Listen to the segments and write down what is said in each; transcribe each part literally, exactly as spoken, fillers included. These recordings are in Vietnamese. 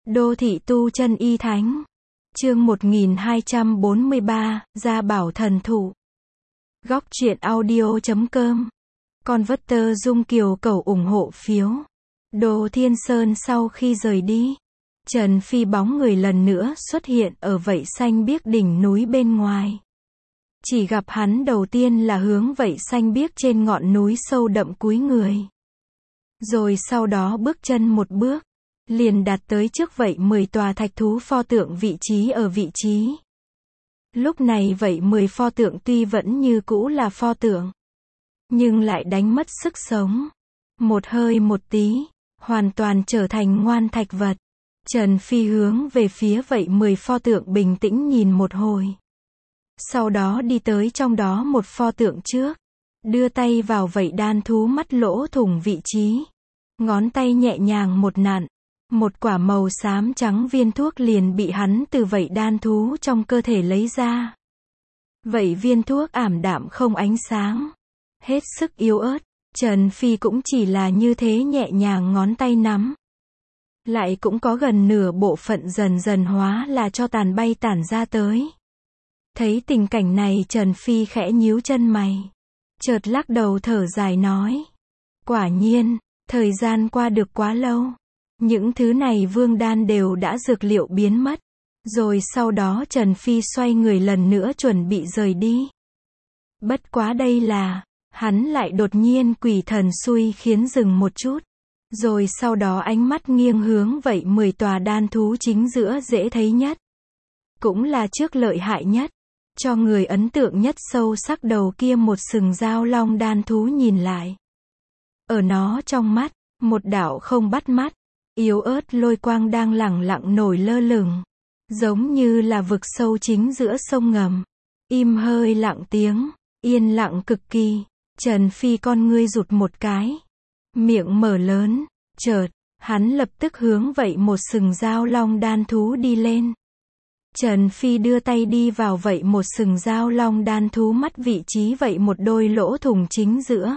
Đô thị tu chân y thánh. Chương một nghìn hai trăm bốn mươi ba, Gia Bảo thần thụ. Góc truyện audio chấm com. Converter Dung Kiều cầu ủng hộ phiếu. Đồ Thiên Sơn sau khi rời đi, Trần Phi bóng người lần nữa xuất hiện ở vảy xanh biếc đỉnh núi bên ngoài. Chỉ gặp hắn đầu tiên là hướng vảy xanh biếc trên ngọn núi sâu đậm cúi người. Rồi sau đó bước chân một bước, liền đạt tới trước vảy mười tòa thạch thú pho tượng vị trí ở vị trí. Lúc này vảy mười pho tượng tuy vẫn như cũ là pho tượng, nhưng lại đánh mất sức sống. Một hơi một tí, hoàn toàn trở thành ngoan thạch vật. Trần Phi hướng về phía vảy mười pho tượng bình tĩnh nhìn một hồi. Sau đó đi tới trong đó một pho tượng trước, đưa tay vào vảy đan thú mắt lỗ thủng vị trí. Ngón tay nhẹ nhàng một nặn, một quả màu xám trắng viên thuốc liền bị hắn từ vảy đan thú trong cơ thể lấy ra. Vậy viên thuốc ảm đạm không ánh sáng, hết sức yếu ớt. Trần Phi cũng chỉ là như thế nhẹ nhàng ngón tay nắm, lại cũng có gần nửa bộ phận dần dần hóa là cho tàn bay tản ra tới. Thấy tình cảnh này Trần Phi khẽ nhíu chân mày, chợt lắc đầu thở dài nói: quả nhiên, thời gian qua được quá lâu, những thứ này vương đan đều đã dược liệu biến mất. Rồi sau đó Trần Phi xoay người lần nữa chuẩn bị rời đi. Bất quá đây là, hắn lại đột nhiên quỷ thần xui khiến dừng một chút. Rồi sau đó ánh mắt nghiêng hướng vảy mười tòa đan thú chính giữa dễ thấy nhất, cũng là trước lợi hại nhất, cho người ấn tượng nhất sâu sắc đầu kia một sừng dao long đan thú nhìn lại. Ở nó trong mắt, một đạo không bắt mắt, yếu ớt lôi quang đang lẳng lặng nổi lơ lửng, giống như là vực sâu chính giữa sông ngầm. Im hơi lặng tiếng, yên lặng cực kỳ. Trần Phi con ngươi rụt một cái, miệng mở lớn, chợt, hắn lập tức hướng vảy một sừng dao long đan thú đi lên. Trần Phi đưa tay đi vào vảy một sừng dao long đan thú mắt vị trí vảy một đôi lỗ thủng chính giữa.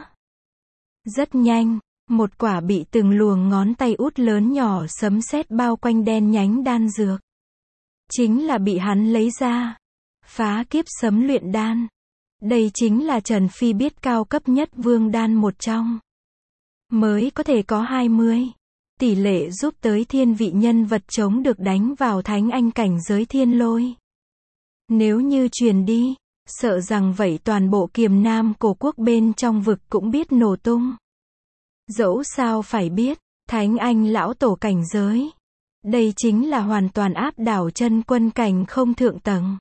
Rất nhanh, một quả bị từng luồng ngón tay út lớn nhỏ sấm sét bao quanh đen nhánh đan dược, chính là bị hắn lấy ra. Phá kiếp sấm luyện đan. Đây chính là Trần Phi biết cao cấp nhất vương đan một trong. Mới có thể có hai mươi. Tỷ lệ giúp tới thiên vị nhân vật chống được đánh vào thánh anh cảnh giới thiên lôi. Nếu như truyền đi, sợ rằng vậy toàn bộ Kiềm Nam cổ quốc bên trong vực cũng biết nổ tung. Dẫu sao phải biết, thánh anh lão tổ cảnh giới, đây chính là hoàn toàn áp đảo chân quân cảnh không thượng tầng.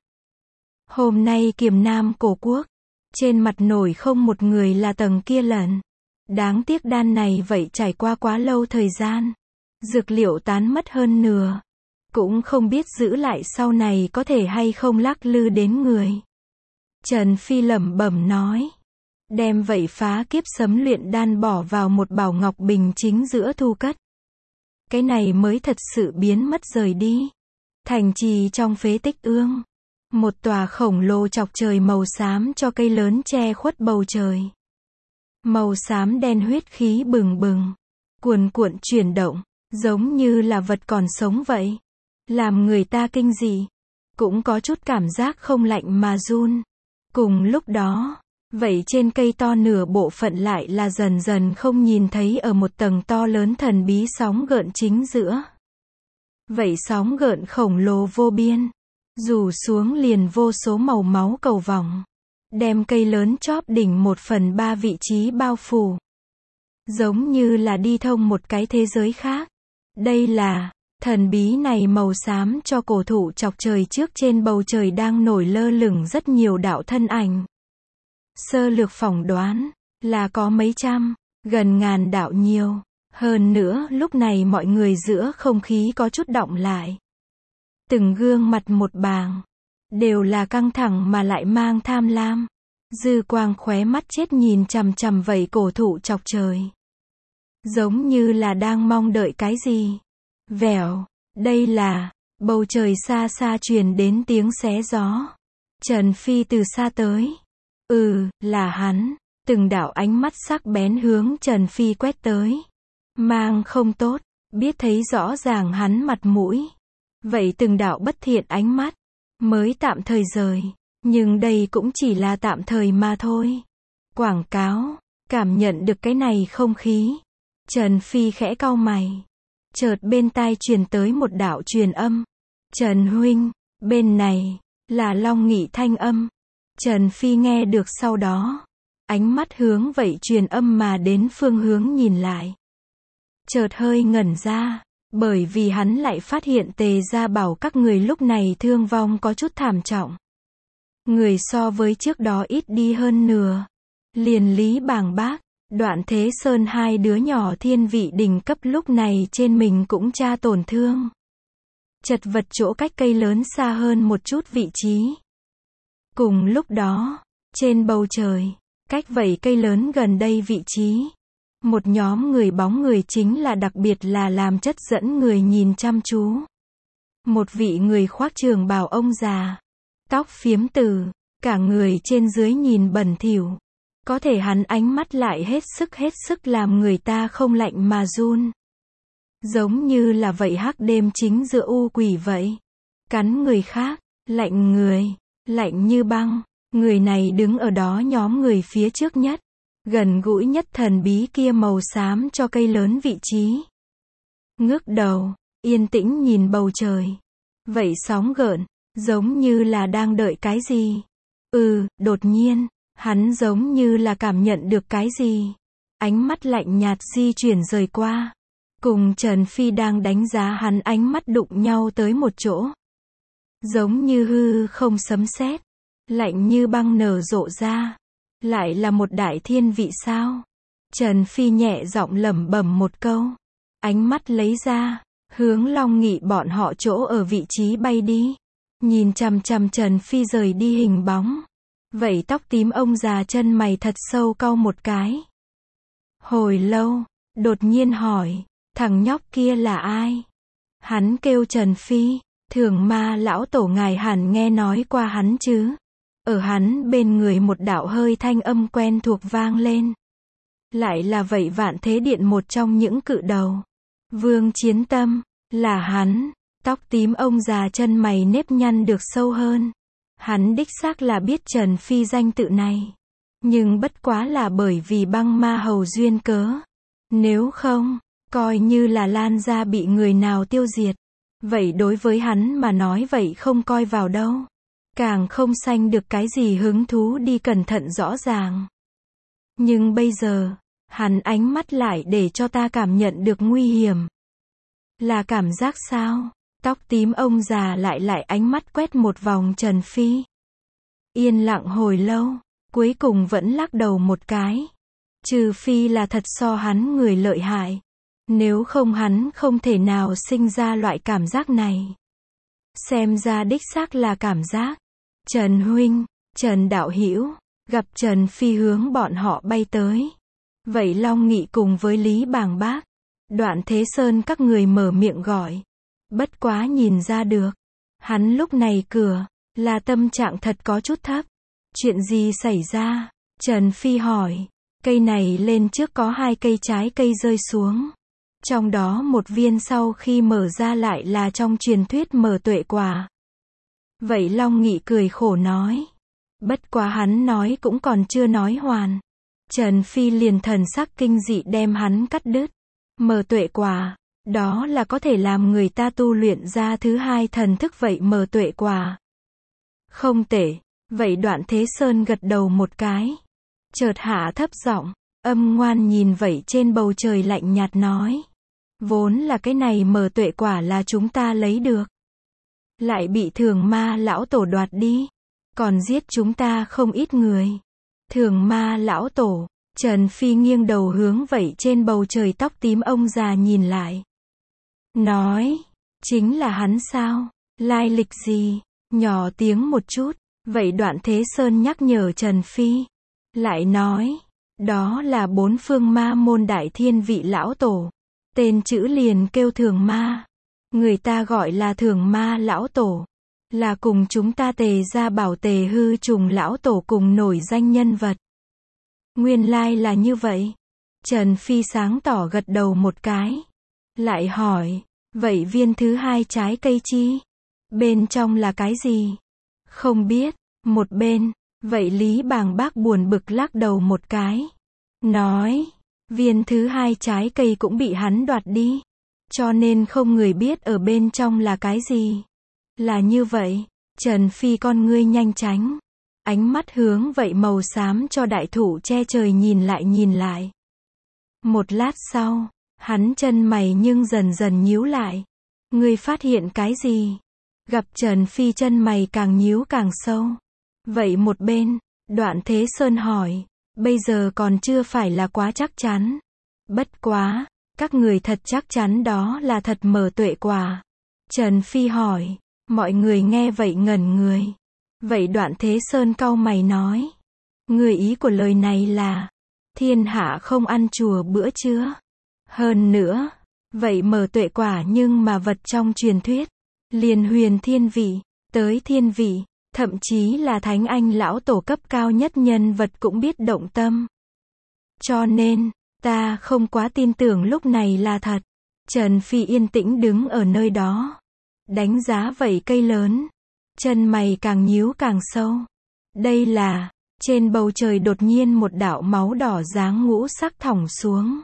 Hôm nay Kiềm Nam cổ quốc, trên mặt nổi không một người là tầng kia lần. Đáng tiếc đan này vậy trải qua quá lâu thời gian, dược liệu tán mất hơn nửa, cũng không biết giữ lại sau này có thể hay không lắc lư đến người. Trần Phi lẩm bẩm nói, đem vậy phá kiếp sấm luyện đan bỏ vào một bảo ngọc bình chính giữa thu cất. Cái này mới thật sự biến mất rời đi. Thành trì trong phế tích ương, một tòa khổng lồ chọc trời màu xám cho cây lớn che khuất bầu trời. Màu xám đen huyết khí bừng bừng, cuồn cuộn chuyển động, giống như là vật còn sống vậy. Làm người ta kinh dị, cũng có chút cảm giác không lạnh mà run. Cùng lúc đó, vậy trên cây to nửa bộ phận lại là dần dần không nhìn thấy ở một tầng to lớn thần bí sóng gợn chính giữa. Vậy sóng gợn khổng lồ vô biên, rủ xuống liền vô số màu máu cầu vòng, đem cây lớn chóp đỉnh một phần ba vị trí bao phủ. Giống như là đi thông một cái thế giới khác. Đây là, thần bí này màu xám cho cổ thụ chọc trời trước trên bầu trời đang nổi lơ lửng rất nhiều đạo thân ảnh. Sơ lược phỏng đoán, là có mấy trăm, gần ngàn đạo nhiều. Hơn nữa lúc này mọi người giữa không khí có chút động lại. Từng gương mặt một bàng, đều là căng thẳng mà lại mang tham lam. Dư quang khóe mắt chết nhìn chằm chằm vảy cổ thụ chọc trời. Giống như là đang mong đợi cái gì. Vèo, đây là, bầu trời xa xa truyền đến tiếng xé gió. Trần Phi từ xa tới. Ừ, là hắn. Từng đạo ánh mắt sắc bén hướng Trần Phi quét tới. Mang không tốt, biết thấy rõ ràng hắn mặt mũi. Vậy từng đạo bất thiện ánh mắt, mới tạm thời rời. Nhưng đây cũng chỉ là tạm thời mà thôi. Quảng cáo, cảm nhận được cái này không khí. Trần Phi khẽ cau mày. Chợt bên tai truyền tới một đạo truyền âm. Trần huynh, bên này, là Long Nghị thanh âm. Trần Phi nghe được sau đó. Ánh mắt hướng vậy truyền âm mà đến phương hướng nhìn lại. Chợt hơi ngẩn ra. Bởi vì hắn lại phát hiện Tề Gia Bảo các người lúc này thương vong có chút thảm trọng. Người so với trước đó ít đi hơn nửa. Liền Lý Bàng Bác, Đoạn Thế Sơn hai đứa nhỏ thiên vị đỉnh cấp lúc này trên mình cũng tra tổn thương. Chật vật chỗ cách cây lớn xa hơn một chút vị trí. Cùng lúc đó, trên bầu trời, cách vậy cây lớn gần đây vị trí. Một nhóm người bóng người chính là đặc biệt là làm chất dẫn người nhìn chăm chú. Một vị người khoác trường bào ông già. Tóc phiếm từ, cả người trên dưới nhìn bẩn thỉu. Có thể hắn ánh mắt lại hết sức hết sức làm người ta không lạnh mà run. Giống như là vậy hắc đêm chính giữa u quỷ vậy. Cắn người khác, lạnh người, lạnh như băng. Người này đứng ở đó nhóm người phía trước nhất. Gần gũi nhất thần bí kia màu xám cho cây lớn vị trí. Ngước đầu, yên tĩnh nhìn bầu trời. Vậy sóng gợn, giống như là đang đợi cái gì. Ừ, đột nhiên, hắn giống như là cảm nhận được cái gì. Ánh mắt lạnh nhạt di chuyển rời qua. Cùng Trần Phi đang đánh giá hắn ánh mắt đụng nhau tới một chỗ. Giống như hư không sấm sét, lạnh như băng nở rộ ra. Lại là một đại thiên vị sao? Trần Phi nhẹ giọng lẩm bẩm một câu. Ánh mắt lấy ra, hướng Long Nghị bọn họ chỗ ở vị trí bay đi. Nhìn chằm chằm Trần Phi rời đi hình bóng. Vậy tóc tím ông già chân mày thật sâu cau một cái. Hồi lâu, đột nhiên hỏi, thằng nhóc kia là ai? Hắn kêu Trần Phi, Thường Ma lão tổ ngài hẳn nghe nói qua hắn chứ? Ở hắn bên người một đạo hơi thanh âm quen thuộc vang lên. Lại là vậy Vạn Thế Điện một trong những cự đầu. Vương Chiến Tâm, là hắn. Tóc tím ông già chân mày nếp nhăn được sâu hơn. Hắn đích xác là biết Trần Phi danh tự này. Nhưng bất quá là bởi vì băng ma hầu duyên cớ. Nếu không, coi như là Lan gia bị người nào tiêu diệt. Vậy đối với hắn mà nói vậy không coi vào đâu. Càng không sanh được cái gì hứng thú đi cẩn thận rõ ràng. Nhưng bây giờ, hắn ánh mắt lại để cho ta cảm nhận được nguy hiểm. Là cảm giác sao? Tóc tím ông già lại lại ánh mắt quét một vòng Trần Phi. Yên lặng hồi lâu, cuối cùng vẫn lắc đầu một cái. Trừ phi là thật so hắn người lợi hại. Nếu không hắn không thể nào sinh ra loại cảm giác này. Xem ra đích xác là cảm giác. Trần huynh, Trần đạo hữu, gặp Trần Phi hướng bọn họ bay tới. Vậy Long Nghị cùng với Lý Bàng Bác, Đoạn Thế Sơn các người mở miệng gọi. Bất quá nhìn ra được, hắn lúc này cửa, là tâm trạng thật có chút thấp. Chuyện gì xảy ra? Trần Phi hỏi. Cây này lên trước có hai cây trái cây rơi xuống. Trong đó một viên sau khi mở ra lại là trong truyền thuyết mở tuệ quả. Vậy Long Nghị cười khổ nói. Bất quá hắn nói cũng còn chưa nói hoàn. Trần Phi liền thần sắc kinh dị đem hắn cắt đứt. Mở tuệ quả, đó là có thể làm người ta tu luyện ra thứ hai thần thức vậy mở tuệ quả. Không tệ, vậy Đoạn Thế Sơn gật đầu một cái. Chợt hạ thấp giọng, âm ngoan nhìn vậy trên bầu trời lạnh nhạt nói. Vốn là cái này mở tuệ quả là chúng ta lấy được. Lại bị Thường Ma lão tổ đoạt đi. Còn giết chúng ta không ít người. Thường Ma lão tổ, Trần Phi nghiêng đầu hướng vậy trên bầu trời tóc tím ông già nhìn lại. Nói, chính là hắn sao? Lai lịch gì? Nhỏ tiếng một chút. Vậy Đoạn Thế Sơn nhắc nhở Trần Phi. Lại nói, đó là bốn phương ma môn đại thiên vị lão tổ. Tên chữ liền kêu Thường Ma. Người ta gọi là Thường Ma lão tổ. Là cùng chúng ta Tề Gia Bảo Tề Hư Trùng lão tổ cùng nổi danh nhân vật. Nguyên lai là như vậy. Trần Phi sáng tỏ gật đầu một cái. Lại hỏi, vậy viên thứ hai trái cây chi? Bên trong là cái gì? Không biết. Một bên, vậy Lý Bàng Bác buồn bực lắc đầu một cái. Nói, viên thứ hai trái cây cũng bị hắn đoạt đi. Cho nên không người biết ở bên trong là cái gì. Là như vậy, Trần Phi con ngươi nhanh tránh. Ánh mắt hướng vậy màu xám cho đại thụ che trời nhìn lại nhìn lại. Một lát sau, hắn chân mày nhưng dần dần nhíu lại. Ngươi phát hiện cái gì? Gặp Trần Phi chân mày càng nhíu càng sâu. Vậy một bên, Đoạn Thế Sơn hỏi, bây giờ còn chưa phải là quá chắc chắn. Bất quá, các người thật chắc chắn đó là thật mở tuệ quả. Trần Phi hỏi, mọi người nghe vậy ngẩn người. Vậy Đoạn Thế Sơn cau mày nói, người ý của lời này là, thiên hạ không ăn chùa bữa trưa. Hơn nữa, vậy mở tuệ quả nhưng mà vật trong truyền thuyết, liền huyền thiên vị, tới thiên vị, thậm chí là thánh anh lão tổ cấp cao nhất nhân vật cũng biết động tâm. Cho nên, ta không quá tin tưởng lúc này là thật. Trần Phi yên tĩnh đứng ở nơi đó, đánh giá vậy cây lớn, chân mày càng nhíu càng sâu. Đây là, trên bầu trời đột nhiên một đạo máu đỏ dáng ngũ sắc thỏng xuống.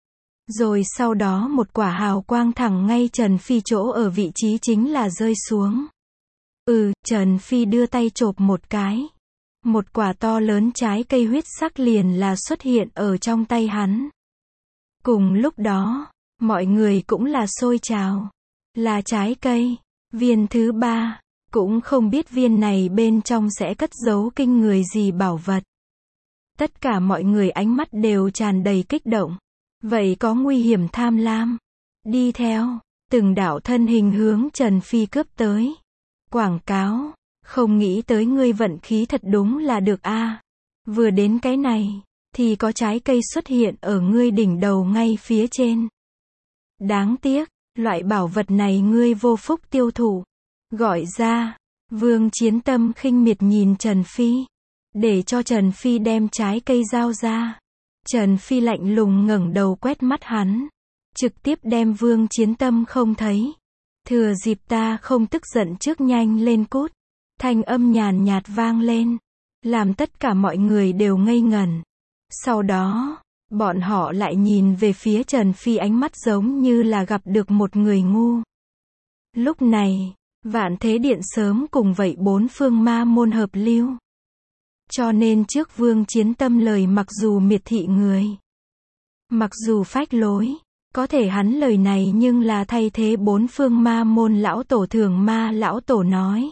Rồi sau đó một quả hào quang thẳng ngay Trần Phi chỗ ở vị trí chính là rơi xuống. Ừ, Trần Phi đưa tay chộp một cái. Một quả to lớn trái cây huyết sắc liền là xuất hiện ở trong tay hắn. Cùng lúc đó, mọi người cũng là sôi trào. Là trái cây. Viên thứ ba, cũng không biết viên này bên trong sẽ cất giấu kinh người gì bảo vật. Tất cả mọi người ánh mắt đều tràn đầy kích động. Vậy có nguy hiểm tham lam. Đi theo, từng đạo thân hình hướng Trần Phi cướp tới. Quảng cáo, không nghĩ tới ngươi vận khí thật đúng là được a. À. Vừa đến cái này, thì có trái cây xuất hiện ở ngươi đỉnh đầu ngay phía trên. Đáng tiếc, loại bảo vật này ngươi vô phúc tiêu thụ. Gọi ra, Vương Chiến Tâm khinh miệt nhìn Trần Phi. Để cho Trần Phi đem trái cây giao ra. Trần Phi lạnh lùng ngẩng đầu quét mắt hắn. Trực tiếp đem Vương Chiến Tâm không thấy. Thừa dịp ta không tức giận trước nhanh lên cút. Thanh âm nhàn nhạt vang lên. Làm tất cả mọi người đều ngây ngẩn. Sau đó, bọn họ lại nhìn về phía Trần Phi ánh mắt giống như là gặp được một người ngu. Lúc này, Vạn Thế Điện sớm cùng vậy bốn phương ma môn hợp lưu. Cho nên trước Vương Chiến Tâm lời mặc dù miệt thị người, mặc dù phách lối, có thể hắn lời này nhưng là thay thế bốn phương ma môn lão tổ Thường Ma lão tổ nói.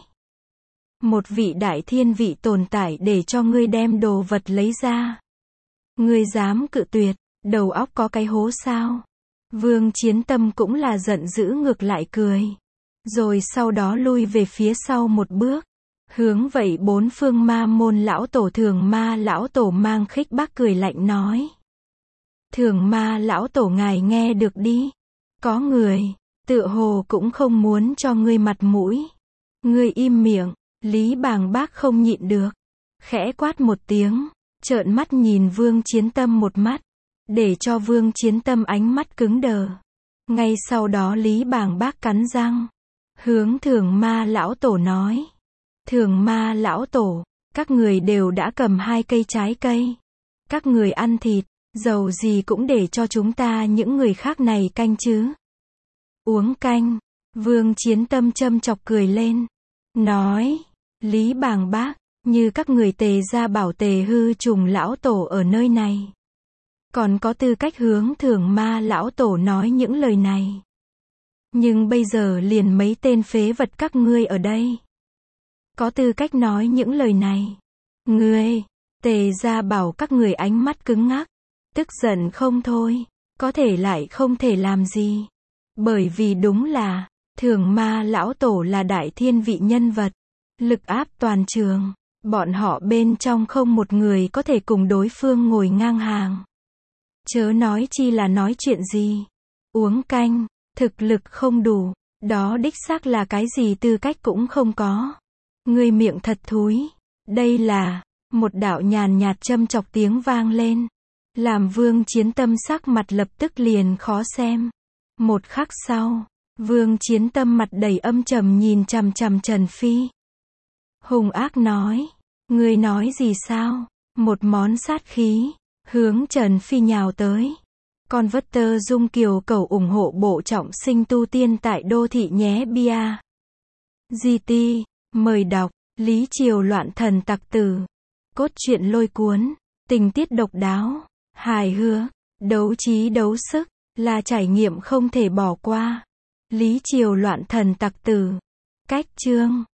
Một vị đại thiên vị tồn tại để cho ngươi đem đồ vật lấy ra. Ngươi dám cự tuyệt, đầu óc có cái hố sao? Vương Chiến Tâm cũng là giận dữ ngược lại cười. Rồi sau đó lui về phía sau một bước. Hướng vậy bốn phương ma môn lão tổ Thường Ma lão tổ mang khích bác cười lạnh nói. Thường Ma lão tổ ngài nghe được đi. Có người, tựa hồ cũng không muốn cho ngươi mặt mũi. Ngươi im miệng, Lý Bàng Bác không nhịn được. Khẽ quát một tiếng, trợn mắt nhìn Vương Chiến Tâm một mắt. Để cho Vương Chiến Tâm ánh mắt cứng đờ. Ngay sau đó Lý Bàng Bác cắn răng. Hướng Thường Ma lão tổ nói. Thường Ma lão tổ, các người đều đã cầm hai cây trái cây. Các người ăn thịt, dầu gì cũng để cho chúng ta những người khác này canh chứ. Uống canh, Vương Chiến Tâm châm chọc cười lên. Nói, Lý Bàng Bác, như các người Tề gia bảo Tề hư trùng lão tổ ở nơi này. Còn có tư cách hướng Thường Ma lão tổ nói những lời này. Nhưng bây giờ liền mấy tên phế vật các ngươi ở đây. Có tư cách nói những lời này. Ngươi, Tề gia bảo các người ánh mắt cứng ngắc. Tức giận không thôi. Có thể lại không thể làm gì. Bởi vì đúng là, Thường Ma lão tổ là đại thiên vị nhân vật. Lực áp toàn trường. Bọn họ bên trong không một người có thể cùng đối phương ngồi ngang hàng. Chớ nói chi là nói chuyện gì. Uống canh, thực lực không đủ. Đó đích xác là cái gì tư cách cũng không có. Ngươi miệng thật thúi. Đây là, một đạo nhàn nhạt châm chọc tiếng vang lên. Làm Vương Chiến Tâm sắc mặt lập tức liền khó xem. Một khắc sau, Vương Chiến Tâm mặt đầy âm trầm nhìn chằm chằm Trần Phi. Hung ác nói, ngươi nói gì sao? Một món sát khí, hướng Trần Phi nhào tới. Con vất tơ Dung Kiều cầu ủng hộ bộ trọng sinh tu tiên tại đô thị nhé bia. giê tê, mời đọc, Lý Triều loạn thần tặc tử. Cốt truyện lôi cuốn, tình tiết độc đáo, hài hước, đấu trí đấu sức, là trải nghiệm không thể bỏ qua. Lý Triều loạn thần tặc tử. Cách chương